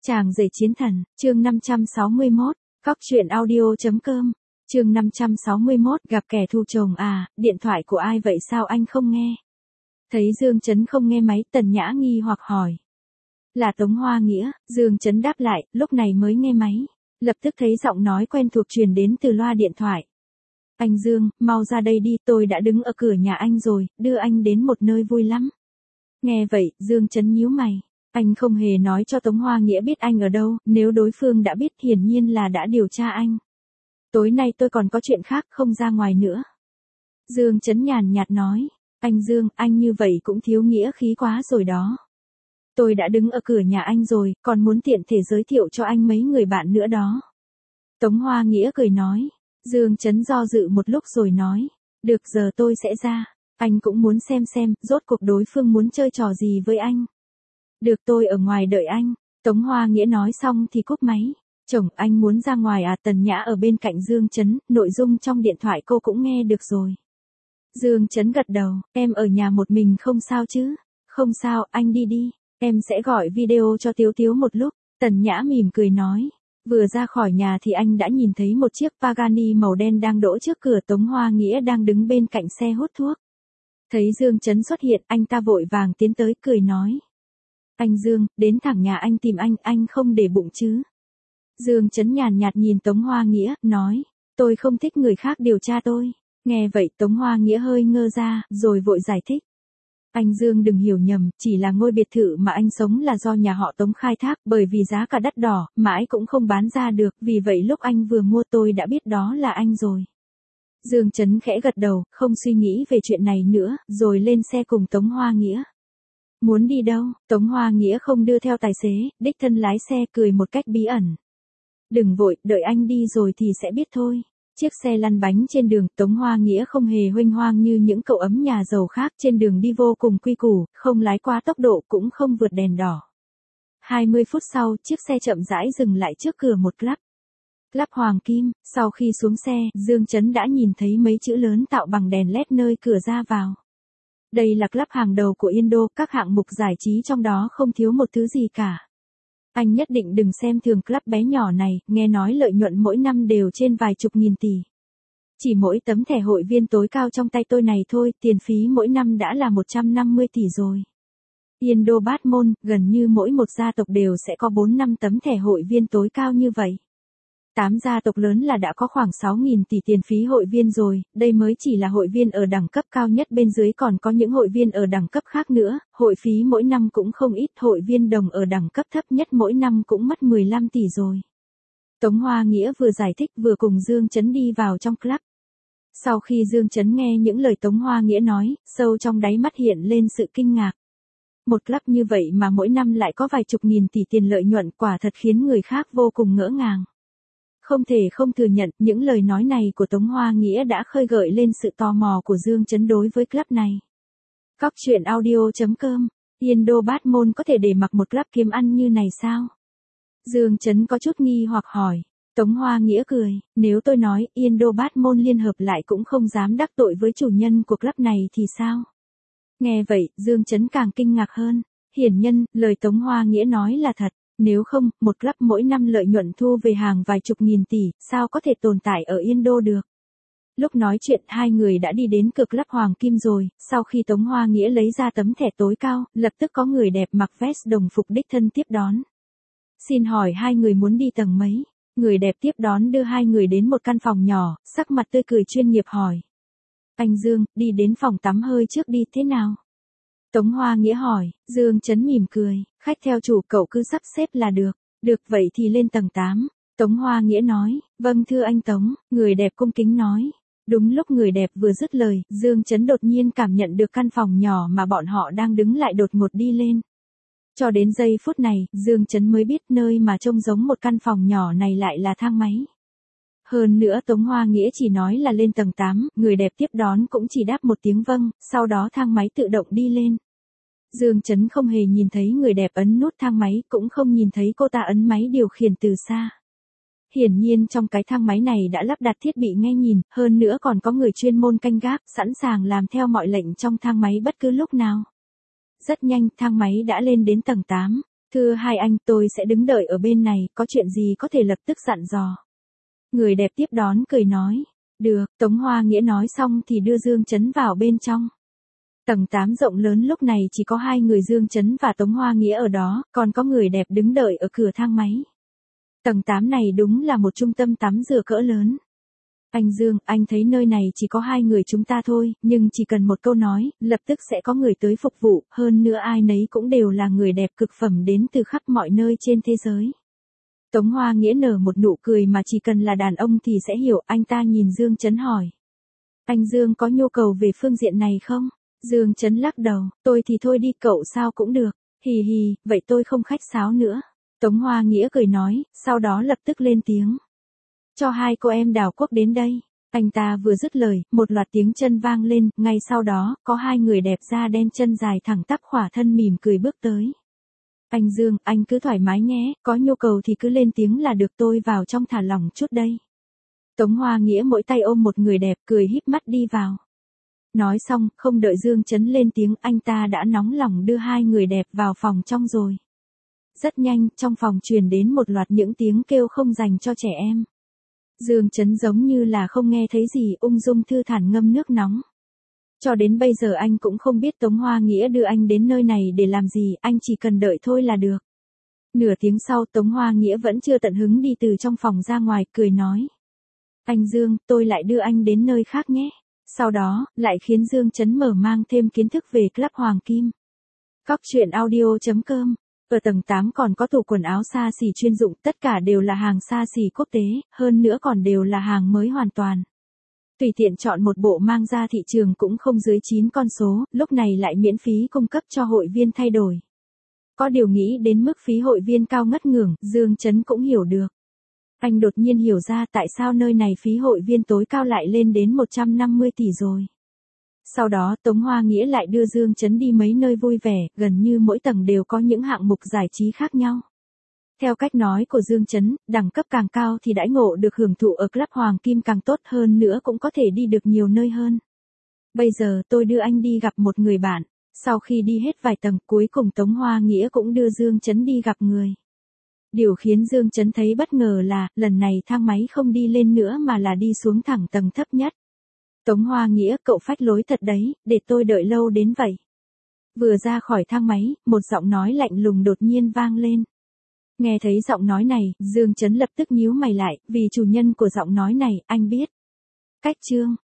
Chàng rể chiến thần, chương 561, Cóc truyện audio.com, chương 561, gặp kẻ thù chồng à, điện thoại của ai vậy sao anh không nghe? Thấy Dương Chấn không nghe máy, Tần Nhã nghi hoặc hỏi. Là Tống Hoa Nghĩa, Dương Chấn đáp lại, lúc này mới nghe máy. Lập tức thấy giọng nói quen thuộc truyền đến từ loa điện thoại. Anh Dương, mau ra đây đi, tôi đã đứng ở cửa nhà anh rồi, đưa anh đến một nơi vui lắm. Nghe vậy, Dương Chấn nhíu mày. Anh không hề nói cho Tống Hoa Nghĩa biết anh ở đâu, nếu đối phương đã biết hiển nhiên là đã điều tra anh. Tối nay tôi còn có chuyện khác không ra ngoài nữa. Dương Chấn nhàn nhạt nói, anh Dương, anh như vậy cũng thiếu nghĩa khí quá rồi đó. Tôi đã đứng ở cửa nhà anh rồi, còn muốn tiện thể giới thiệu cho anh mấy người bạn nữa đó. Tống Hoa Nghĩa cười nói, Dương Chấn do dự một lúc rồi nói, được giờ tôi sẽ ra, anh cũng muốn xem, rốt cuộc đối phương muốn chơi trò gì với anh. Được tôi ở ngoài đợi anh, Tống Hoa Nghĩa nói xong thì cúp máy. Chồng anh muốn ra ngoài à? Tần Nhã ở bên cạnh Dương Chấn, nội dung trong điện thoại cô cũng nghe được rồi. Dương Chấn gật đầu, em ở nhà một mình không sao chứ? Không sao, anh đi đi, em sẽ gọi video cho Tiếu Tiếu một lúc. Tần Nhã mỉm cười nói. Vừa ra khỏi nhà thì anh đã nhìn thấy một chiếc Pagani màu đen đang đỗ trước cửa. Tống Hoa Nghĩa đang đứng bên cạnh xe hút thuốc. Thấy Dương Chấn xuất hiện, anh ta vội vàng tiến tới cười nói. Anh Dương, đến thẳng nhà anh tìm anh không để bụng chứ? Dương Chấn nhàn nhạt nhìn Tống Hoa Nghĩa, nói, tôi không thích người khác điều tra tôi. Nghe vậy Tống Hoa Nghĩa hơi ngơ ra, rồi vội giải thích. Anh Dương đừng hiểu nhầm, chỉ là ngôi biệt thự mà anh sống là do nhà họ Tống khai thác, bởi vì giá cả đắt đỏ, mãi cũng không bán ra được, vì vậy lúc anh vừa mua tôi đã biết đó là anh rồi. Dương Chấn khẽ gật đầu, không suy nghĩ về chuyện này nữa, rồi lên xe cùng Tống Hoa Nghĩa. Muốn đi đâu? Tống Hoa Nghĩa không đưa theo tài xế, đích thân lái xe cười một cách bí ẩn. Đừng vội, đợi anh đi rồi thì sẽ biết thôi. Chiếc xe lăn bánh trên đường, Tống Hoa Nghĩa không hề huênh hoang như những cậu ấm nhà giàu khác, trên đường đi vô cùng quy củ, không lái quá tốc độ cũng không vượt đèn đỏ. 20 phút sau, chiếc xe chậm rãi dừng lại trước cửa một club. Club Hoàng Kim, sau khi xuống xe, Dương Chấn đã nhìn thấy mấy chữ lớn tạo bằng đèn LED nơi cửa ra vào. Đây là club hàng đầu của Indo, các hạng mục giải trí trong đó không thiếu một thứ gì cả. Anh nhất định đừng xem thường club bé nhỏ này, nghe nói lợi nhuận mỗi năm đều trên vài chục nghìn tỷ. Chỉ mỗi tấm thẻ hội viên tối cao trong tay tôi này thôi, tiền phí mỗi năm đã là 150 tỷ rồi. Indo Bát Môn, gần như mỗi một gia tộc đều sẽ có 4-5 tấm thẻ hội viên tối cao như vậy. 8 gia tộc lớn là đã có khoảng 6.000 tỷ tiền phí hội viên rồi, đây mới chỉ là hội viên ở đẳng cấp cao nhất, bên dưới còn có những hội viên ở đẳng cấp khác nữa, hội phí mỗi năm cũng không ít, hội viên đồng ở đẳng cấp thấp nhất mỗi năm cũng mất 15 tỷ rồi. Tống Hoa Nghĩa vừa giải thích vừa cùng Dương Chấn đi vào trong club. Sau khi Dương Chấn nghe những lời Tống Hoa Nghĩa nói, sâu trong đáy mắt hiện lên sự kinh ngạc. Một club như vậy mà mỗi năm lại có vài chục nghìn tỷ tiền lợi nhuận, quả thật khiến người khác vô cùng ngỡ ngàng. Không thể không thừa nhận, những lời nói này của Tống Hoa Nghĩa đã khơi gợi lên sự tò mò của Dương Chấn đối với club này. Cóc truyện audio.com, Indo Bát Môn có thể để mặc một club kiếm ăn như này sao? Dương Chấn có chút nghi hoặc hỏi. Tống Hoa Nghĩa cười, nếu tôi nói Indo Bát Môn liên hợp lại cũng không dám đắc tội với chủ nhân của club này thì sao? Nghe vậy, Dương Chấn càng kinh ngạc hơn. Hiển nhân, lời Tống Hoa Nghĩa nói là thật. Nếu không, một club mỗi năm lợi nhuận thu về hàng vài chục nghìn tỷ, sao có thể tồn tại ở Indo được? Lúc nói chuyện, hai người đã đi đến cửa club Hoàng Kim rồi, sau khi Tống Hoa Nghĩa lấy ra tấm thẻ tối cao, lập tức có người đẹp mặc vest đồng phục đích thân tiếp đón. Xin hỏi hai người muốn đi tầng mấy? Người đẹp tiếp đón đưa hai người đến một căn phòng nhỏ, sắc mặt tươi cười chuyên nghiệp hỏi. Anh Dương, đi đến phòng tắm hơi trước đi, thế nào? Tống Hoa Nghĩa hỏi. Dương Chấn mỉm cười, khách theo chủ, cậu cứ sắp xếp là được. Được vậy thì lên tầng 8. Tống Hoa Nghĩa nói. Vâng thưa anh Tống, người đẹp cung kính nói. Đúng lúc người đẹp vừa dứt lời, Dương Chấn đột nhiên cảm nhận được căn phòng nhỏ mà bọn họ đang đứng lại đột ngột đi lên. Cho đến giây phút này, Dương Chấn mới biết nơi mà trông giống một căn phòng nhỏ này lại là thang máy. Hơn nữa Tống Hoa Nghĩa chỉ nói là lên tầng 8, người đẹp tiếp đón cũng chỉ đáp một tiếng vâng, sau đó thang máy tự động đi lên. Dương Chấn không hề nhìn thấy người đẹp ấn nút thang máy, cũng không nhìn thấy cô ta ấn máy điều khiển từ xa. Hiển nhiên trong cái thang máy này đã lắp đặt thiết bị nghe nhìn, hơn nữa còn có người chuyên môn canh gác, sẵn sàng làm theo mọi lệnh trong thang máy bất cứ lúc nào. Rất nhanh, thang máy đã lên đến tầng 8. Thưa hai anh, tôi sẽ đứng đợi ở bên này, có chuyện gì có thể lập tức dặn dò. Người đẹp tiếp đón cười nói. Được, Tống Hoa Nghĩa nói xong thì đưa Dương Chấn vào bên trong. Tầng 8 rộng lớn lúc này chỉ có hai người Dương Chấn và Tống Hoa Nghĩa ở đó, còn có người đẹp đứng đợi ở cửa thang máy. Tầng 8 này đúng là một trung tâm tắm rửa cỡ lớn. Anh Dương, anh thấy nơi này chỉ có hai người chúng ta thôi, nhưng chỉ cần một câu nói, lập tức sẽ có người tới phục vụ, hơn nữa ai nấy cũng đều là người đẹp cực phẩm đến từ khắp mọi nơi trên thế giới. Tống Hoa Nghĩa nở một nụ cười mà chỉ cần là đàn ông thì sẽ hiểu, anh ta nhìn Dương Chấn hỏi. Anh Dương có nhu cầu về phương diện này không? Dương Chấn lắc đầu, tôi thì thôi đi cậu sao cũng được, hì hì, vậy tôi không khách sáo nữa. Tống Hoa Nghĩa cười nói, sau đó lập tức lên tiếng. Cho hai cô em Đào Quốc đến đây. Anh ta vừa dứt lời, một loạt tiếng chân vang lên, ngay sau đó, có hai người đẹp da đen chân dài thẳng tắp khỏa thân mỉm cười bước tới. Anh Dương, anh cứ thoải mái nhé, có nhu cầu thì cứ lên tiếng là được, tôi vào trong thả lỏng chút đây. Tống Hoa Nghĩa mỗi tay ôm một người đẹp, cười híp mắt đi vào. Nói xong, không đợi Dương Chấn lên tiếng, anh ta đã nóng lòng đưa hai người đẹp vào phòng trong rồi. Rất nhanh, trong phòng truyền đến một loạt những tiếng kêu không dành cho trẻ em. Dương Chấn giống như là không nghe thấy gì, ung dung thư thản ngâm nước nóng. Cho đến bây giờ anh cũng không biết Tống Hoa Nghĩa đưa anh đến nơi này để làm gì, anh chỉ cần đợi thôi là được. Nửa tiếng sau Tống Hoa Nghĩa vẫn chưa tận hứng đi từ trong phòng ra ngoài, cười nói. Anh Dương, tôi lại đưa anh đến nơi khác nhé. Sau đó, lại khiến Dương Chấn mở mang thêm kiến thức về Club Hoàng Kim. Cóc truyện audio.com. Ở tầng 8 còn có tủ quần áo xa xỉ chuyên dụng, tất cả đều là hàng xa xỉ quốc tế, hơn nữa còn đều là hàng mới hoàn toàn. Tùy tiện chọn một bộ mang ra thị trường cũng không dưới 9 con số, lúc này lại miễn phí cung cấp cho hội viên thay đổi. Có điều nghĩ đến mức phí hội viên cao ngất ngưởng, Dương Chấn cũng hiểu được. Anh đột nhiên hiểu ra tại sao nơi này phí hội viên tối cao lại lên đến 150 tỷ rồi. Sau đó Tống Hoa Nghĩa lại đưa Dương Chấn đi mấy nơi vui vẻ, gần như mỗi tầng đều có những hạng mục giải trí khác nhau. Theo cách nói của Dương Chấn, đẳng cấp càng cao thì đãi ngộ được hưởng thụ ở Club Hoàng Kim càng tốt hơn nữa, cũng có thể đi được nhiều nơi hơn. Bây giờ tôi đưa anh đi gặp một người bạn. Sau khi đi hết vài tầng, cuối cùng Tống Hoa Nghĩa cũng đưa Dương Chấn đi gặp người. Điều khiến Dương Chấn thấy bất ngờ là, lần này thang máy không đi lên nữa mà là đi xuống thẳng tầng thấp nhất. Tống Hoa Nghĩa, cậu phách lối thật đấy, để tôi đợi lâu đến vậy. Vừa ra khỏi thang máy, một giọng nói lạnh lùng đột nhiên vang lên. Nghe thấy giọng nói này, Dương Chấn lập tức nhíu mày lại, vì chủ nhân của giọng nói này, anh biết. Cách chương